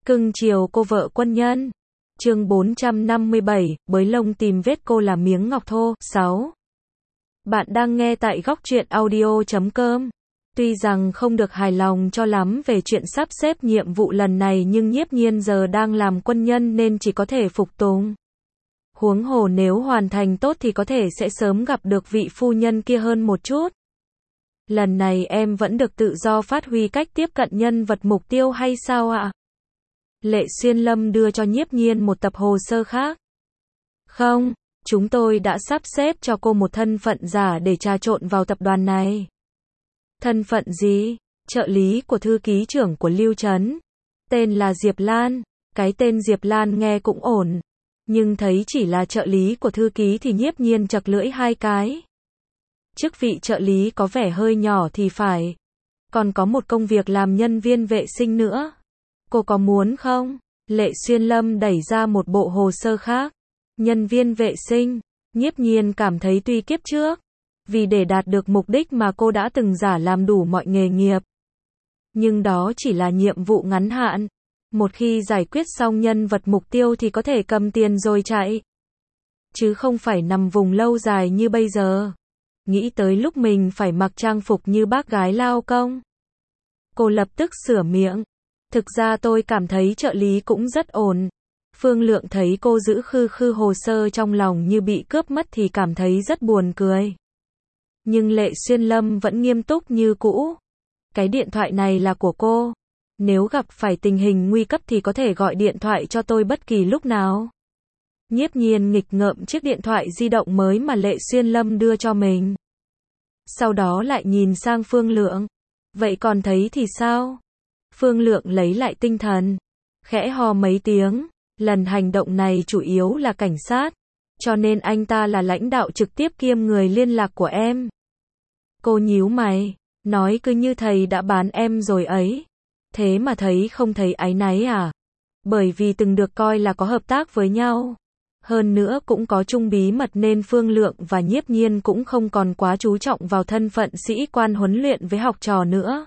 Cưng chiều cô vợ quân nhân. Chương 457, bới lông tìm vết cô là miếng ngọc thô. 6. Bạn đang nghe tại góc truyện audio.com. Tuy rằng không được hài lòng cho lắm về chuyện sắp xếp nhiệm vụ lần này, nhưng Nhiếp Nhiên giờ đang làm quân nhân nên chỉ có thể phục tùng. Huống hồ nếu hoàn thành tốt thì có thể sẽ sớm gặp được vị phu nhân kia hơn một chút. Lần này em vẫn được tự do phát huy cách tiếp cận nhân vật mục tiêu hay sao ạ? Lệ Xuyên Lâm đưa cho Nhiếp Nhiên một tập hồ sơ khác. Không, chúng tôi đã sắp xếp cho cô một thân phận giả để trà trộn vào tập đoàn này. Thân phận gì? Trợ lý của thư ký trưởng của Lưu Trấn. Tên là Diệp Lan. Cái tên Diệp Lan nghe cũng ổn. Nhưng thấy chỉ là trợ lý của thư ký thì Nhiếp Nhiên chật lưỡi hai cái. Chức vị trợ lý có vẻ hơi nhỏ thì phải. Còn có một công việc làm nhân viên vệ sinh nữa. Cô có muốn không? Lệ Xuyên Lâm đẩy ra một bộ hồ sơ khác. Nhân viên vệ sinh. Nhiếp Nhiên cảm thấy tuy kiếp trước, vì để đạt được mục đích mà cô đã từng giả làm đủ mọi nghề nghiệp. Nhưng đó chỉ là nhiệm vụ ngắn hạn. Một khi giải quyết xong nhân vật mục tiêu thì có thể cầm tiền rồi chạy. Chứ không phải nằm vùng lâu dài như bây giờ. Nghĩ tới lúc mình phải mặc trang phục như bác gái lao công. Cô lập tức sửa miệng. Thực ra tôi cảm thấy trợ lý cũng rất ổn. Phương Lượng thấy cô giữ khư khư hồ sơ trong lòng như bị cướp mất thì cảm thấy rất buồn cười. Nhưng Lệ Xuyên Lâm vẫn nghiêm túc như cũ. Cái điện thoại này là của cô. Nếu gặp phải tình hình nguy cấp thì có thể gọi điện thoại cho tôi bất kỳ lúc nào. Nhiếp Nhiên nghịch ngợm chiếc điện thoại di động mới mà Lệ Xuyên Lâm đưa cho mình. Sau đó lại nhìn sang Phương Lượng. Vậy còn thấy thì sao? Phương Lượng lấy lại tinh thần. Khẽ ho mấy tiếng. Lần hành động này chủ yếu là cảnh sát. Cho nên anh ta là lãnh đạo trực tiếp kiêm người liên lạc của em. Cô nhíu mày. Nói cứ như thầy đã bán em rồi ấy. Thế mà thấy không thấy áy náy à? Bởi vì từng được coi là có hợp tác với nhau. Hơn nữa cũng có chung bí mật nên Phương Lượng và Nhiếp Nhiên cũng không còn quá chú trọng vào thân phận sĩ quan huấn luyện với học trò nữa.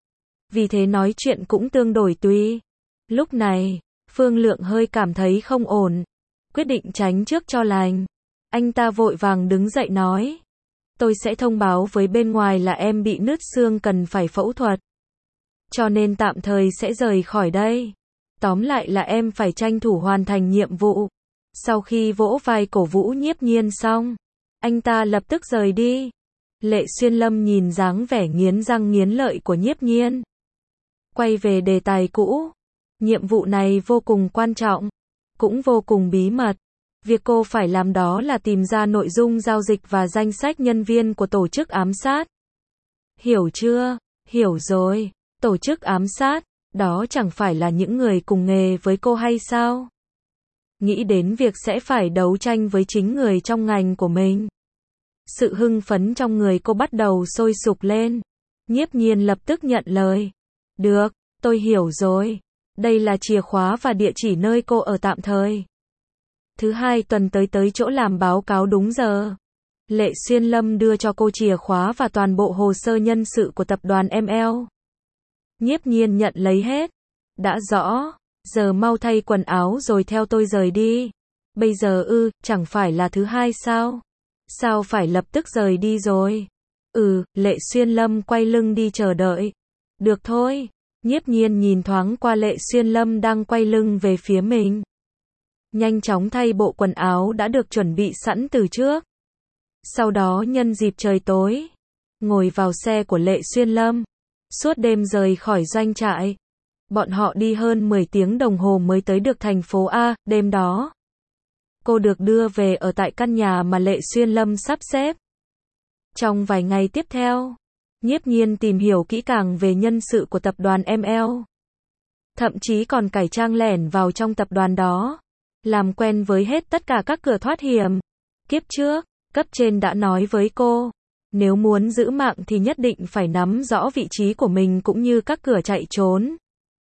Vì thế nói chuyện cũng tương đối tùy. Lúc này, Phương Lượng hơi cảm thấy không ổn. Quyết định tránh trước cho lành. Anh ta vội vàng đứng dậy nói. Tôi sẽ thông báo với bên ngoài là em bị nứt xương cần phải phẫu thuật. Cho nên tạm thời sẽ rời khỏi đây. Tóm lại là em phải tranh thủ hoàn thành nhiệm vụ. Sau khi vỗ vai cổ vũ Nhiếp Nhiên xong, anh ta lập tức rời đi. Lệ Xuyên Lâm nhìn dáng vẻ nghiến răng nghiến lợi của Nhiếp Nhiên. Quay về đề tài cũ. Nhiệm vụ này vô cùng quan trọng, cũng vô cùng bí mật. Việc cô phải làm đó là tìm ra nội dung giao dịch và danh sách nhân viên của tổ chức ám sát. Hiểu chưa? Hiểu rồi. Tổ chức ám sát, đó chẳng phải là những người cùng nghề với cô hay sao? Nghĩ đến việc sẽ phải đấu tranh với chính người trong ngành của mình. Sự hưng phấn trong người cô bắt đầu sôi sục lên. Nhiếp Nhiên lập tức nhận lời. Được, tôi hiểu rồi. Đây là chìa khóa và địa chỉ nơi cô ở tạm thời. Thứ hai tuần tới chỗ làm báo cáo đúng giờ. Lệ Xuyên Lâm đưa cho cô chìa khóa và toàn bộ hồ sơ nhân sự của tập đoàn ML. Nhiếp Nhiên nhận lấy hết. Đã rõ, giờ mau thay quần áo rồi theo tôi rời đi. Bây giờ chẳng phải là thứ hai sao? Sao phải lập tức rời đi rồi? Lệ Xuyên Lâm quay lưng đi chờ đợi. Được thôi. Nhiếp Nhiên nhìn thoáng qua Lệ Xuyên Lâm đang quay lưng về phía mình. Nhanh chóng thay bộ quần áo đã được chuẩn bị sẵn từ trước. Sau đó nhân dịp trời tối, ngồi vào xe của Lệ Xuyên Lâm. Suốt đêm rời khỏi doanh trại. Bọn họ đi hơn 10 tiếng đồng hồ mới tới được thành phố A. Đêm đó, cô được đưa về ở tại căn nhà mà Lệ Xuyên Lâm sắp xếp. Trong vài ngày tiếp theo, Nhiếp Nhiên tìm hiểu kỹ càng về nhân sự của tập đoàn ML. Thậm chí còn cải trang lẻn vào trong tập đoàn đó. Làm quen với hết tất cả các cửa thoát hiểm. Kiếp trước, cấp trên đã nói với cô. Nếu muốn giữ mạng thì nhất định phải nắm rõ vị trí của mình cũng như các cửa chạy trốn.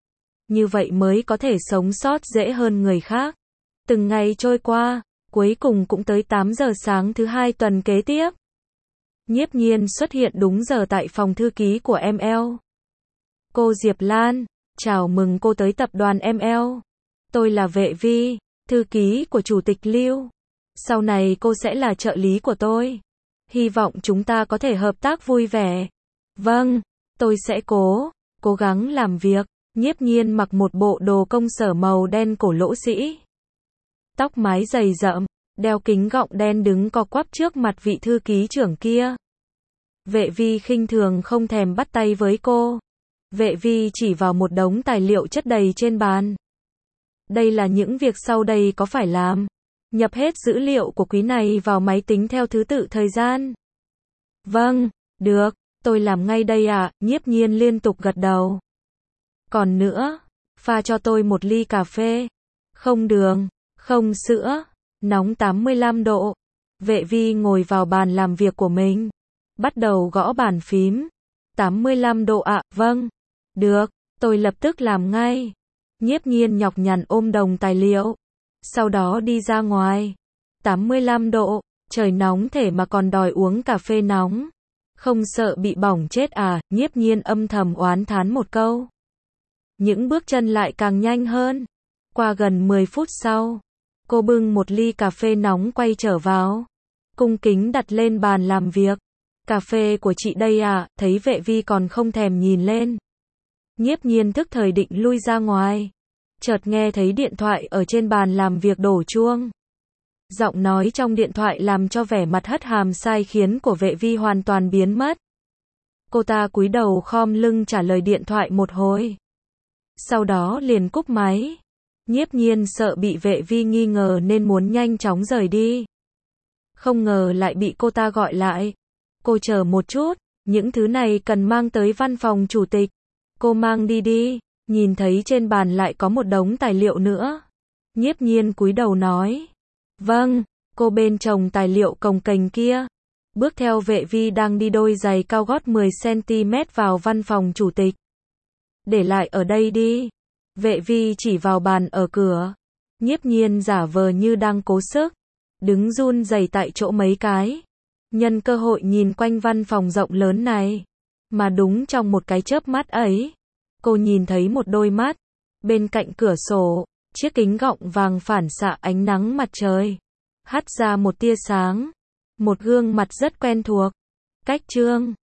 Như vậy mới có thể sống sót dễ hơn người khác. Từng ngày trôi qua, cuối cùng cũng tới 8 giờ sáng thứ hai tuần kế tiếp. Nhiếp Nhiên xuất hiện đúng giờ tại phòng thư ký của ML. Cô Diệp Lan, Chào mừng cô tới tập đoàn ML. Tôi là Vệ Vi, thư ký của Chủ tịch Lưu. Sau này cô sẽ là trợ lý của tôi. Hy vọng chúng ta có thể hợp tác vui vẻ. Vâng, tôi sẽ cố gắng làm việc. Nhiếp Nhiên mặc một bộ đồ công sở màu đen cổ lỗ sĩ. Tóc mái dày rậm, đeo kính gọng đen đứng co quắp trước mặt vị thư ký trưởng kia. Vệ Vi khinh thường không thèm bắt tay với cô. Vệ Vi chỉ vào một đống tài liệu chất đầy trên bàn. Đây là những việc sau đây có phải làm. Nhập hết dữ liệu của quý này vào máy tính theo thứ tự thời gian. Vâng, được, tôi làm ngay đây ạ. Nhiếp Nhiên liên tục gật đầu. Còn nữa, pha cho tôi một ly cà phê. Không đường, không sữa, nóng 85 độ. Vệ Vi ngồi vào bàn làm việc của mình. Bắt đầu gõ bàn phím. 85 độ ạ, vâng. Được, tôi lập tức làm ngay. Nhiếp Nhiên nhọc nhằn ôm đống tài liệu. Sau đó đi ra ngoài. 85 độ, trời nóng thể mà còn đòi uống cà phê nóng. Không sợ bị bỏng chết à, Nhiếp Nhiên âm thầm oán thán một câu. Những bước chân lại càng nhanh hơn. Qua gần 10 phút sau, cô bưng một ly cà phê nóng quay trở vào. Cung kính đặt lên bàn làm việc. Cà phê của chị đây à, thấy Vệ Vi còn không thèm nhìn lên. Nhiếp Nhiên thức thời định lui ra ngoài. Chợt nghe thấy điện thoại ở trên bàn làm việc đổ chuông. Giọng nói trong điện thoại làm cho vẻ mặt hất hàm sai khiến của Vệ Vi hoàn toàn biến mất. Cô ta cúi đầu khom lưng trả lời điện thoại một hồi. Sau đó liền cúp máy. Nhiếp Nhiên sợ bị Vệ Vi nghi ngờ nên muốn nhanh chóng rời đi. Không ngờ lại bị cô ta gọi lại. Cô chờ một chút, những thứ này cần mang tới văn phòng chủ tịch. Cô mang đi đi. Nhìn thấy trên bàn lại có một đống tài liệu nữa. Nhiếp Nhiên cúi đầu nói. Vâng, cô bên chồng tài liệu cồng kềnh kia. Bước theo Vệ Vi đang đi đôi giày cao gót 10 cm vào văn phòng chủ tịch. Để lại ở đây đi. Vệ Vi chỉ vào bàn ở cửa. Nhiếp Nhiên giả vờ như đang cố sức. Đứng run rẩy tại chỗ mấy cái. Nhân cơ hội nhìn quanh văn phòng rộng lớn này. Mà đúng trong một cái chớp mắt ấy. Cô nhìn thấy một đôi mắt. Bên cạnh cửa sổ, chiếc kính gọng vàng phản xạ ánh nắng mặt trời. Hắt ra một tia sáng. Một gương mặt rất quen thuộc. Cách Trương.